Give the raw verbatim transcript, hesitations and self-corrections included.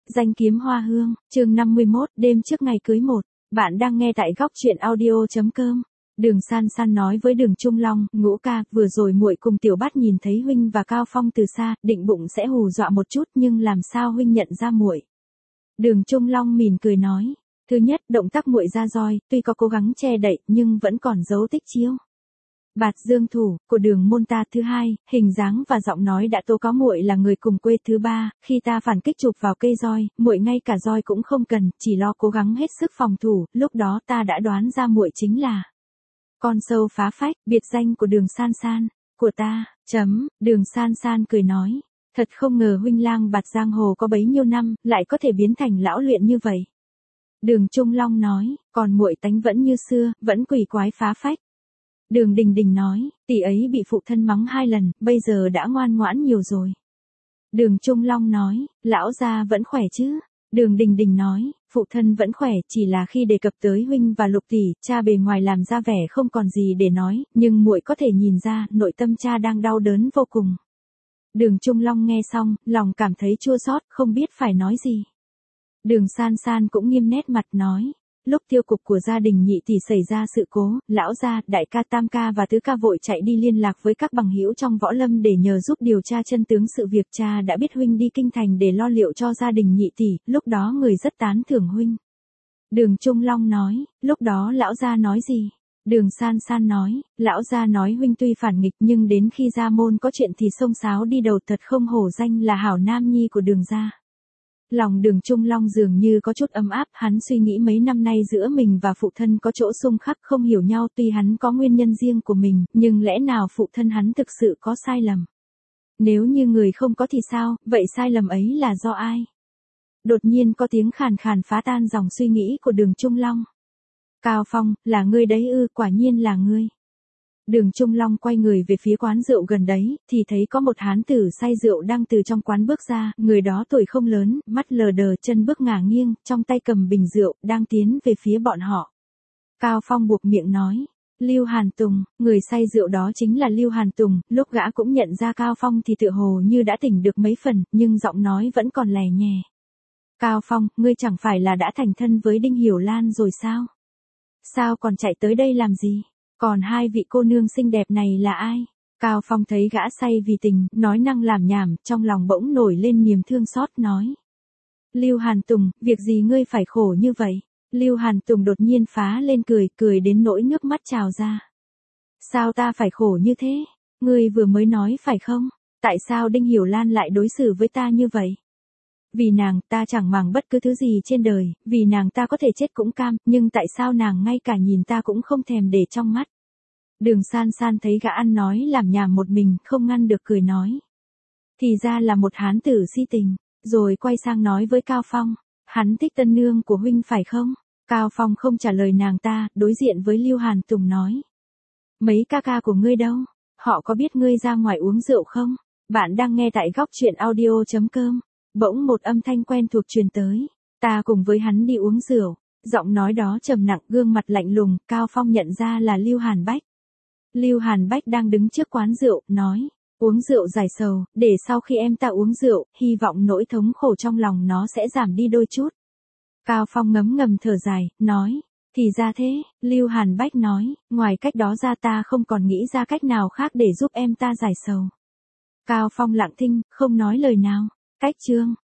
Danh kiếm hoa hương, chương năm mươi mốt, đêm trước ngày cưới một. Bạn đang nghe tại góc truyện audio chấm com. Đường San San nói với Đường Trung Long, Ngũ ca, vừa rồi muội cùng Tiểu Bát nhìn thấy huynh và Cao Phong từ xa, định bụng sẽ hù dọa một chút, nhưng làm sao huynh nhận ra muội? Đường Trung Long mỉm cười nói, thứ nhất, động tác muội ra roi, tuy có cố gắng che đậy, nhưng vẫn còn dấu tích chiêu bạt dương thủ của Đường môn ta. Thứ hai, hình dáng và giọng nói đã tố cáo muội là người cùng quê. Thứ ba, khi ta phản kích chụp vào cây roi, muội ngay cả roi cũng không cần, chỉ lo cố gắng hết sức phòng thủ, lúc đó ta đã đoán ra muội chính là con sâu phá phách, biệt danh của Đường San San, của ta. Chấm, Đường San San cười nói, thật không ngờ huynh lang bạt giang hồ có bấy nhiêu năm, lại có thể biến thành lão luyện như vậy. Đường Trung Long nói, còn muội tánh vẫn như xưa, vẫn quỷ quái phá phách. Đường Đình Đình nói, tỷ ấy bị phụ thân mắng hai lần, bây giờ đã ngoan ngoãn nhiều rồi. Đường Trung Long nói, lão gia vẫn khỏe chứ? Đường Đình Đình nói, phụ thân vẫn khỏe, chỉ là khi đề cập tới huynh và Lục tỷ, cha bề ngoài làm ra vẻ không còn gì để nói, nhưng muội có thể nhìn ra, nội tâm cha đang đau đớn vô cùng. Đường Trung Long nghe xong, lòng cảm thấy chua xót, không biết phải nói gì. Đường San San cũng nghiêm nét mặt nói, lúc tiêu cục của gia đình nhị tỷ xảy ra sự cố, lão gia, đại ca, tam ca và tứ ca vội chạy đi liên lạc với các bằng hữu trong võ lâm để nhờ giúp điều tra chân tướng sự việc. Cha đã biết huynh đi kinh thành để lo liệu cho gia đình nhị tỷ, lúc đó người rất tán thưởng huynh. Đường Trung Long nói, lúc đó lão gia nói gì? Đường San San nói, lão gia nói huynh tuy phản nghịch nhưng đến khi gia môn có chuyện thì xông xáo đi đầu, thật không hổ danh là hảo nam nhi của Đường gia. Lòng Đường Trung Long dường như có chút ấm áp, hắn suy nghĩ mấy năm nay giữa mình và phụ thân có chỗ xung khắc không hiểu nhau, tuy hắn có nguyên nhân riêng của mình, nhưng lẽ nào phụ thân hắn thực sự có sai lầm? Nếu như người không có thì sao, vậy sai lầm ấy là do ai? Đột nhiên có tiếng khàn khàn phá tan dòng suy nghĩ của Đường Trung Long. Cao Phong, là ngươi đấy ư? Quả nhiên là ngươi. Đường Trung Long quay người về phía quán rượu gần đấy, thì thấy có một hán tử say rượu đang từ trong quán bước ra, người đó tuổi không lớn, mắt lờ đờ, chân bước ngả nghiêng, trong tay cầm bình rượu, đang tiến về phía bọn họ. Cao Phong buộc miệng nói, Lưu Hàn Tùng, người say rượu đó chính là Lưu Hàn Tùng. Lúc gã cũng nhận ra Cao Phong thì tựa hồ như đã tỉnh được mấy phần, nhưng giọng nói vẫn còn lè nhè. Cao Phong, ngươi chẳng phải là đã thành thân với Đinh Hiểu Lan rồi sao? Sao còn chạy tới đây làm gì? Còn hai vị cô nương xinh đẹp này là ai? Cao Phong thấy gã say vì tình, nói năng làm nhảm, trong lòng bỗng nổi lên niềm thương xót, nói. Lưu Hàn Tùng, việc gì ngươi phải khổ như vậy? Lưu Hàn Tùng đột nhiên phá lên cười, cười đến nỗi nước mắt trào ra. Sao ta phải khổ như thế? Ngươi vừa mới nói phải không? Tại sao Đinh Hiểu Lan lại đối xử với ta như vậy? Vì nàng, ta chẳng màng bất cứ thứ gì trên đời, vì nàng ta có thể chết cũng cam, nhưng tại sao nàng ngay cả nhìn ta cũng không thèm để trong mắt? Đường San San thấy gã ăn nói làm nhảm một mình, không ngăn được cười nói. Thì ra là một hán tử si tình, rồi quay sang nói với Cao Phong, hắn thích tân nương của huynh phải không? Cao Phong không trả lời nàng ta, đối diện với Lưu Hàn Tùng nói. Mấy ca ca của ngươi đâu? Họ có biết ngươi ra ngoài uống rượu không? Bạn đang nghe tại góc truyện audio chấm com. Bỗng một âm thanh quen thuộc truyền tới. Ta cùng với hắn đi uống rượu. Giọng nói đó trầm nặng, gương mặt lạnh lùng. Cao Phong nhận ra là Lưu Hàn Bách. Lưu Hàn Bách đang đứng trước quán rượu, nói. Uống rượu giải sầu, để sau khi em ta uống rượu, hy vọng nỗi thống khổ trong lòng nó sẽ giảm đi đôi chút. Cao Phong ngấm ngầm thở dài, nói. Thì ra thế, Lưu Hàn Bách nói. Ngoài cách đó ra ta không còn nghĩ ra cách nào khác để giúp em ta giải sầu. Cao Phong lặng thinh, không nói lời nào. Cách chương